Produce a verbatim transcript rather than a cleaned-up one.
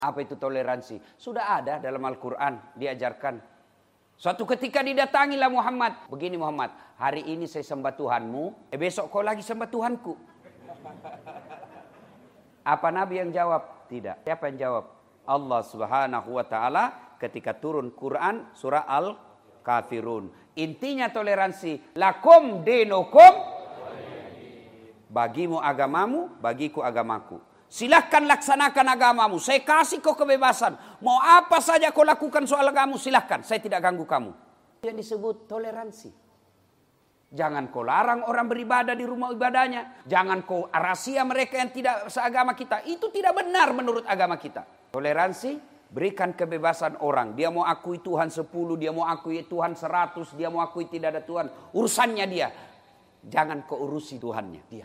Apa itu toleransi? Sudah ada dalam Al-Quran, diajarkan. Suatu ketika didatangilah Muhammad. Begini Muhammad, hari ini saya sembah Tuhanmu, eh besok kau lagi sembah Tuhanku. Apa Nabi yang jawab? Tidak. Siapa yang jawab? Allah Subhanahu wa Ta'ala ketika turun Quran surah Al-Kafirun. Intinya toleransi. Lakum dinukum, bagimu agamamu, bagiku agamaku. Silahkan laksanakan agamamu. Saya kasih kau kebebasan. Mau apa saja kau lakukan soal agamamu, silahkan. Saya tidak ganggu kamu. Yang disebut toleransi. Jangan kau larang orang beribadah di rumah ibadahnya. Jangan kau rahasia mereka yang tidak seagama kita. Itu tidak benar menurut agama kita. Toleransi, berikan kebebasan orang. Dia mau akui Tuhan sepuluh, dia mau akui Tuhan seratus, dia mau akui tidak ada Tuhan. Urusannya dia. Jangan kau urusi Tuhannya. Dia.